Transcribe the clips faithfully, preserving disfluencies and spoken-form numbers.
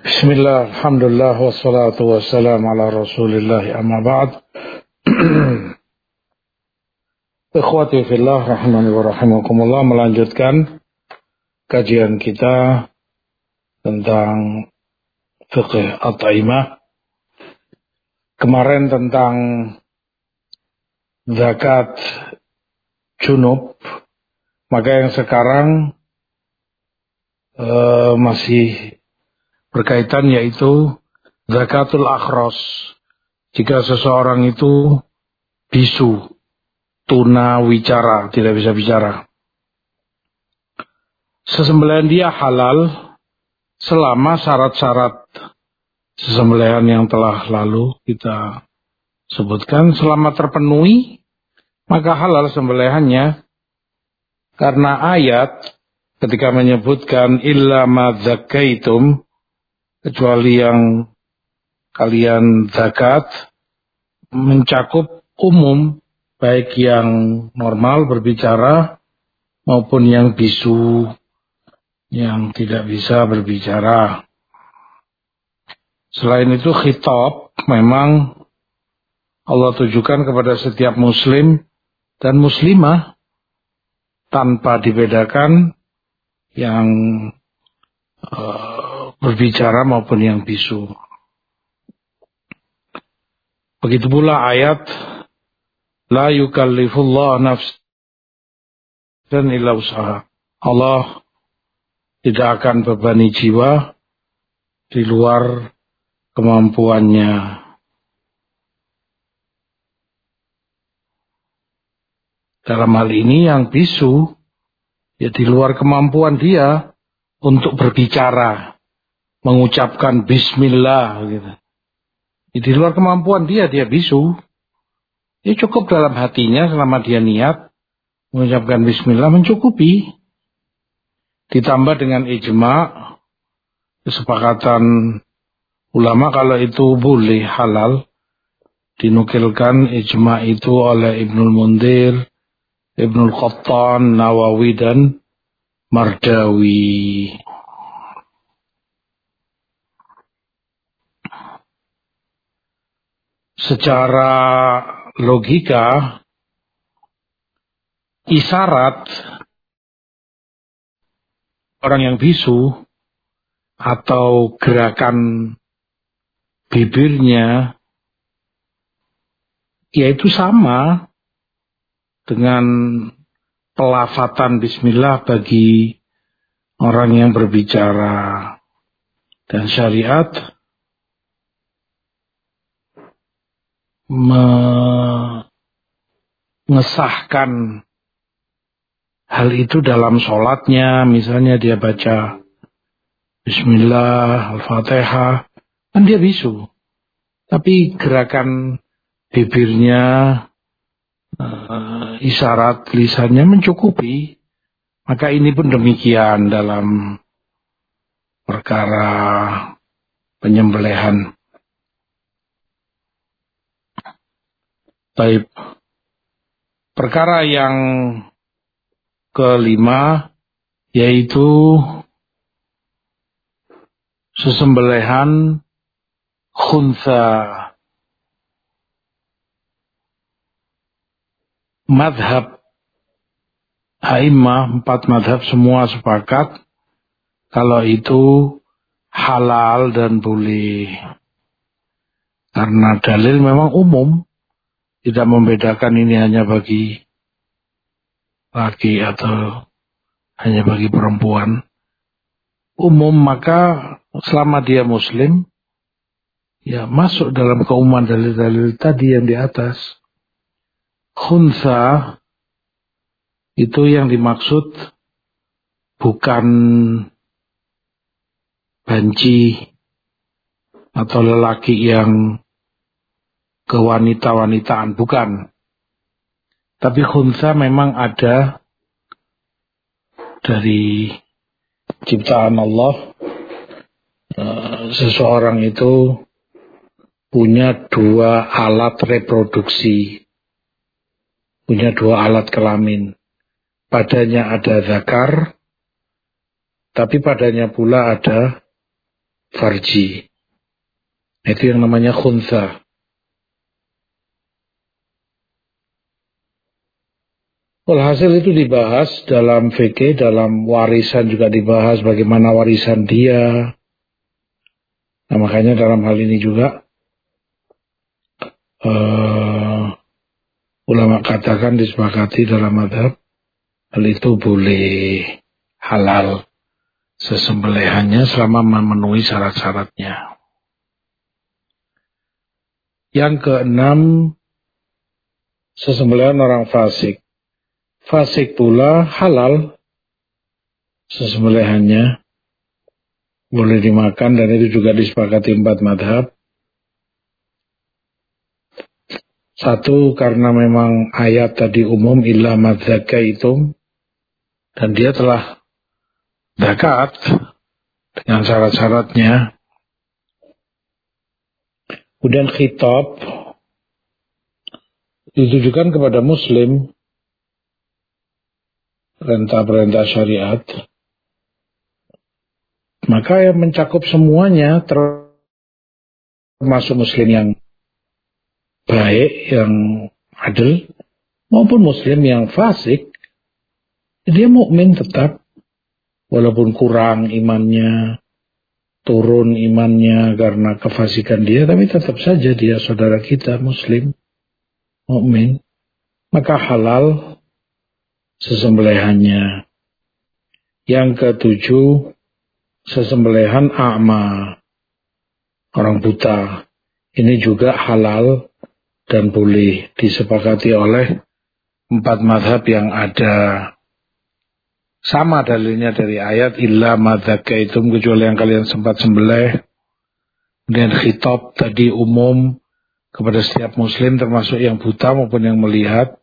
Bismillah, alhamdulillah, wassalatu wassalamu ala rasulillah, amma ba'd. Ikhwati fillah, rahmani wa rahimakumullah, melanjutkan kajian kita tentang fiqh at-taimah. Kemarin tentang zakat junub, maka yang sekarang uh, masih berkaitan yaitu zakatul akhros. Jika seseorang itu bisu, tuna wicara, tidak bisa bicara, sesembelihan dia halal selama syarat-syarat sesembelihan yang telah lalu kita sebutkan selama terpenuhi, maka halal sembelihannya. Karena ayat ketika menyebutkan illa ma zakaitum, kecuali yang kalian zakat, mencakup umum, baik yang normal berbicara maupun yang bisu, yang tidak bisa berbicara. Selain itu khitab memang Allah tujukan kepada setiap muslim dan muslimah tanpa dibedakan yang uh, berbicara maupun yang bisu. Begitu pula ayat la yukallifullah nafsan illa usaha. Allah tidak akan bebani jiwa di luar kemampuannya. Dalam hal ini yang bisu ya di luar kemampuan dia untuk berbicara, mengucapkan bismillah gitu. Di luar kemampuan dia, dia bisu. Ya cukup dalam hatinya selama dia niat mengucapkan bismillah mencukupi. Ditambah dengan ijma, kesepakatan ulama kalau itu boleh halal. Dinukilkan ijma itu oleh Ibnul Mundir, Ibnul Qattan, Nawawi dan Mardawi. Secara logika, isyarat orang yang bisu atau gerakan bibirnya yaitu sama dengan pelafatan bismillah bagi orang yang berbicara. Dan syariat mengesahkan hal itu dalam sholatnya. Misalnya dia baca bismillah, al-fatihah, kan dia bisu, tapi gerakan bibirnya, uh, isyarat lisannya mencukupi. Maka ini pun demikian dalam perkara penyembelihan. Baik. Perkara yang kelima yaitu sesembelihan khunsa. Madhab a'immah, empat madhab semua sepakat kalau itu halal dan boleh. Karena dalil memang umum, tidak membedakan ini hanya bagi laki atau hanya bagi perempuan. Umum, maka selama dia muslim, ya masuk dalam keumuman dalil-dalil tadi yang di atas. Khunsa itu yang dimaksud bukan banci atau lelaki yang kewanita-wanitaan, bukan. Tapi khunsa memang ada dari ciptaan Allah. Uh, seseorang itu punya dua alat reproduksi, punya dua alat kelamin. Padanya ada zakar, tapi padanya pula ada farji. Itu yang namanya khuntha. Walhasil itu dibahas dalam fikih, dalam warisan juga dibahas bagaimana warisan dia. Nah, makanya dalam hal ini juga uh, ulama katakan disepakati dalam mazhab hal itu boleh halal sesembelihannya selama memenuhi syarat-syaratnya. Yang keenam, sesembelihan orang fasik. Fasik pula halal sesembelihannya, boleh dimakan, dan itu juga disepakati empat madhab. Satu, karena memang ayat tadi umum illa madzakaitum, dan dia telah zakat dengan syarat-syaratnya. Kemudian khitab ditujukan kepada muslim, perintah-perintah syariat, maka yang mencakup semuanya, termasuk muslim yang baik, yang adil, maupun muslim yang fasik. Dia mukmin tetap, walaupun kurang imannya, turun imannya karena kefasikan dia, tapi tetap saja dia saudara kita, muslim, mukmin. Maka halal sesembelihannya. Yang ketujuh, sesembelihan a'ma, orang buta. Ini juga halal dan boleh disepakati oleh empat mazhab yang ada. Sama dalilnya dari ayat illa madzakaitum, kecuali yang kalian sempat sembelih. Kemudian khitab tadi umum kepada setiap muslim, termasuk yang buta maupun yang melihat.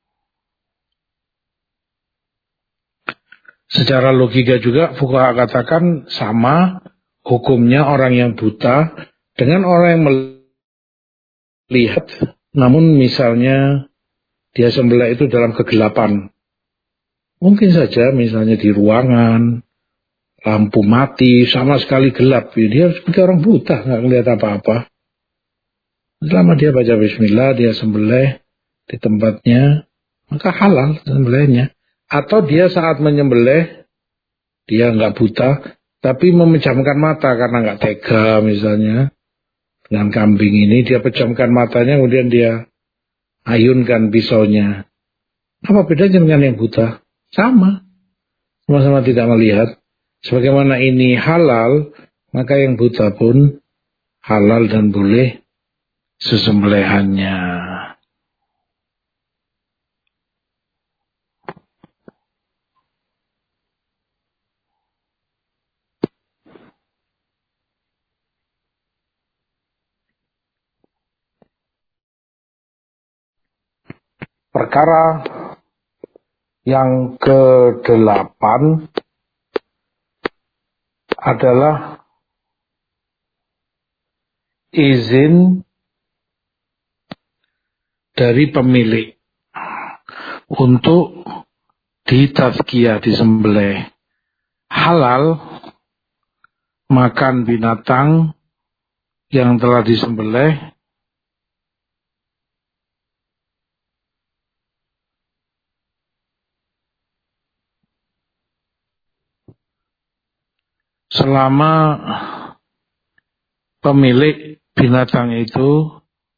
Secara logika juga fuqaha katakan sama hukumnya orang yang buta dengan orang yang melihat, namun misalnya dia sembelih itu dalam kegelapan. Mungkin saja misalnya di ruangan, lampu mati, sama sekali gelap. Dia seperti orang buta, nggak melihat apa-apa. Selama dia baca bismillah, dia sembelih di tempatnya, maka halal sembelihnya. Atau dia saat menyembelih, dia nggak buta, tapi memejamkan mata karena nggak tega misalnya. Dengan kambing ini, dia pejamkan matanya, kemudian dia ayunkan pisaunya. Apa bedanya dengan yang buta? Sama. Sama-sama tidak melihat. Sebagaimana ini halal, maka yang buta pun halal dan boleh sesembelihannya. Perkara yang kedelapan adalah izin dari pemilik untuk ditazkiyah, disembelih. Halal makan binatang yang telah disembelih selama pemilik binatang itu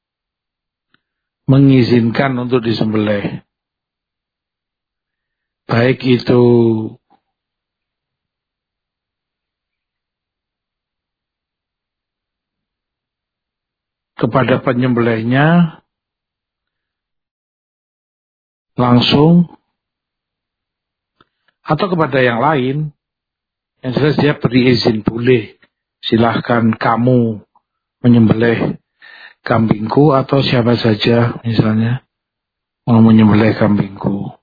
mengizinkan untuk disembelih. Baik itu kepada penyembelihnya langsung atau kepada yang lain. Yang jelas dia beri izin, boleh, silahkan kamu menyembelih kambingku, atau siapa saja misalnya mau menyembelih kambingku.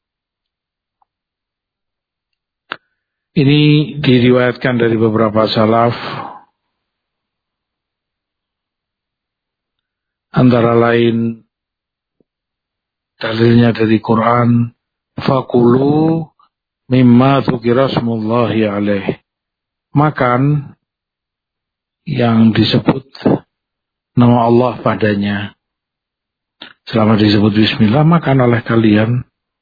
Ini diriwayatkan dari beberapa salaf, antara lain dalilnya dari Quran, fakulu mimma dzukira smullahi alaih, makan yang disebut nama Allah padanya. Selama disebut bismillah, makan oleh kalian.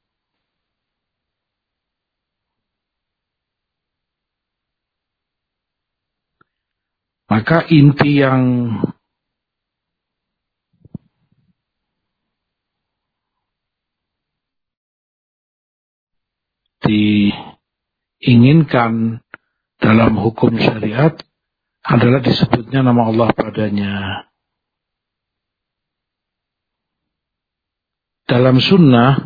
Maka inti yang diinginkan dalam hukum syariat adalah disebutnya nama Allah padanya. Dalam sunnah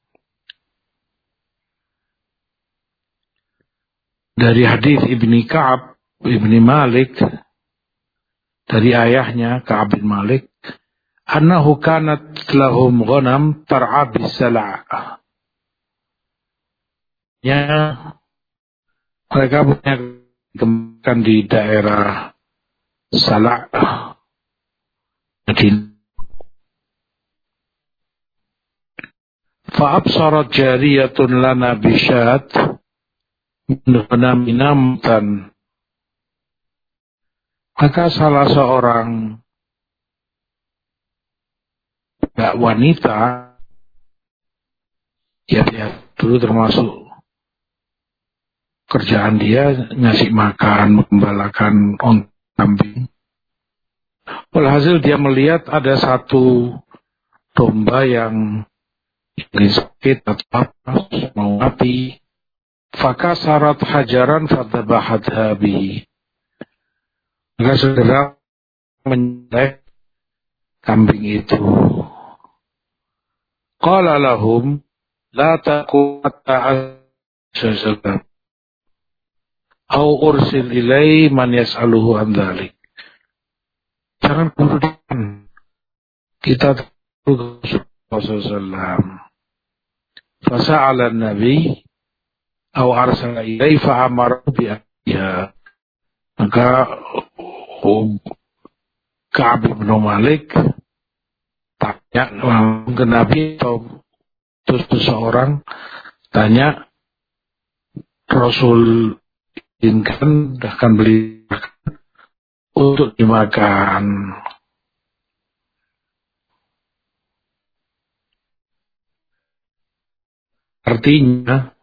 dari hadis Ibni Ka'ab Ibni Malik dari ayahnya Ka'ab bin Malik, annahu kanat lahum ghanam tar'a bis-sala'. Ya, mereka punya kembangkan di daerah Sala' Madinah. Fa'absarat jariyatun lana bisyat min ghanamina matan. Maka salah seorang mbak wanita, ya dia dulu termasuk kerjaan dia ngasih makan, mengembalakan onta kambing. Walhasil dia melihat ada satu domba yang sakit atau apa, mau mati. Fakasarat hajaran fadzabahatha bihi. Maka segera menyembelih kambing itu. Qala lahum la taqum hatta asjada au ursil ilai man yas'aluhu an dzalik. Jangan kemudian kita Rasulullah sallallahu alaihi wasallam fasa'ala an-nabi au arsala ilai fa amara bi ya. Maka Ka'ab bin Malik tanya ke Nabi atau terus seseorang tanya, Rasul inginkan akan beli untuk dimakan. Artinya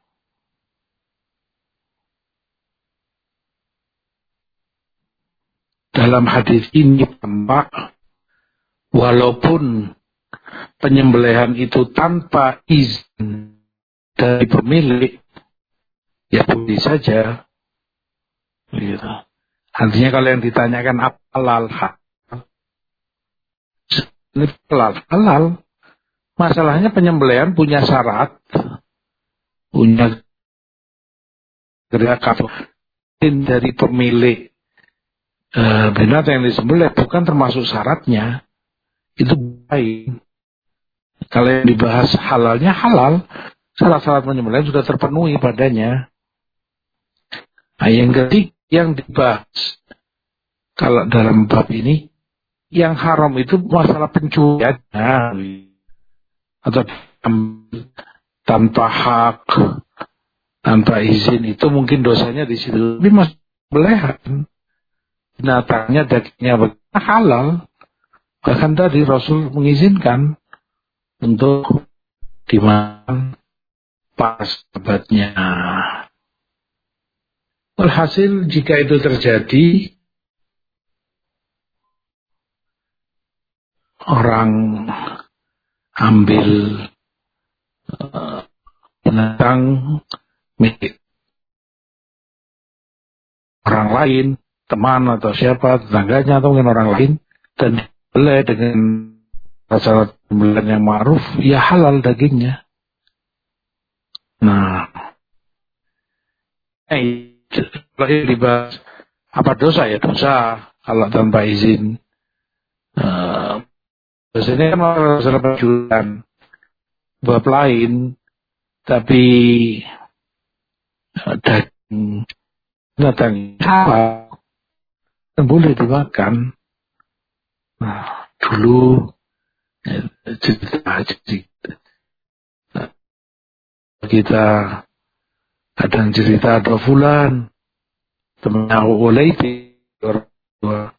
dalam hadis ini tampak walaupun penyembelihan itu tanpa izin dari pemilik, ya boleh saja. Gitu. Artinya kalau yang ditanyakan apa halal, ini halal, halal. Masalahnya penyembelihan punya syarat, punya gerakan dari pemilik e, binatang yang disembelih bukan termasuk syaratnya. Itu baik. Kalau yang dibahas halalnya halal, syarat-syarat penyembelihan sudah terpenuhi padanya. Nah, yang ketiga yang dibahas kalau dalam bab ini, yang haram itu masalah pencurian atau tanpa hak, tanpa izin, itu mungkin dosanya di situ. Tapi mas belehan binatangnya, dagingnya halal. Bahkan tadi Rasul mengizinkan untuk dimakan pas sahabatnya. Walhasil jika itu terjadi, orang ambil uh, binatang milik orang lain, teman atau siapa, tetangganya atau mungkin orang lain, dan boleh dengan rasa pembelian yang ma'ruf, ya halal dagingnya. Nah, eh, kalau dibahas apa dosa, ya dosa kalau tanpa izin. Uh, biasanya kan masalah penjualan bab lain, tapi uh, daging binatang halal dan boleh dimakan. Nah, dulu ya, cerita cerita nah, kita kadang cerita ada fulan temannya Ulaiti orang tua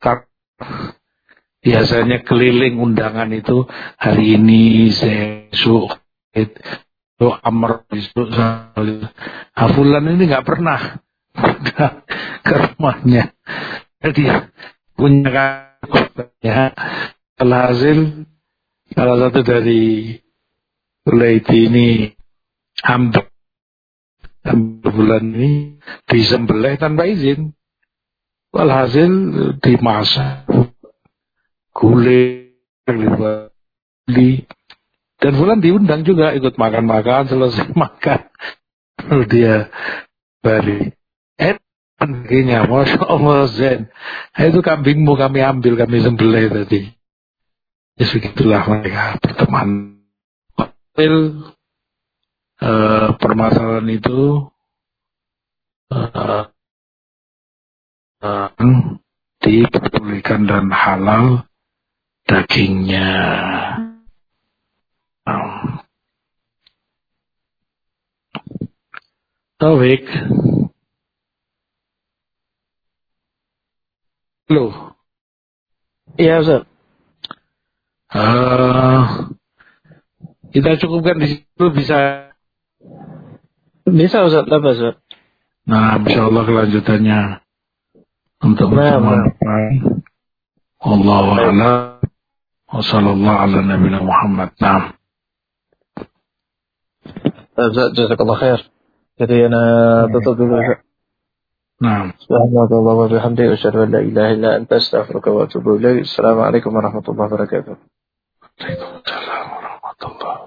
biasanya keliling undangan itu hari ini besok itu Amr besok Hafulan ini nggak pernah ke rumahnya. Jadi punya katanya alhasil salah satu dari Ulaidi ini hampir bulan ini disembelih tanpa izin. Walhasil dimasak gulai di dan Fulan diundang juga ikut makan-makan. Selesai makan lalu dia balik eh begini, Masya Allah Zen, itu kambingmu kami ambil, kami sembelih tadi. Ya begitulah mereka berteman. Uh, permasalahan itu uh, uh, diperbolehkan dan halal dagingnya. Um, Taufik, loh? Iya Ustaz. Uh, kita cukupkan di situ, bisa? Bisa Ustaz, apa Ustaz? Nah, insya Allah kelanjutannya untuk pertemuan depan. Wallahu a'lam. Wa sallallahu ala nabiyina Muhammad. Naam. Ustaz, jazakallah khair. Jadi ana tutup dulu Ustaz. Naam. Subhanallah wa bihamdihi asyhadu an la ilaha illa anta astaghfiruka wa atubu ilaik. Assalamualaikum warahmatullahi wabarakatuh. Waalaikumsalam warahmatullahi wabarakatuh.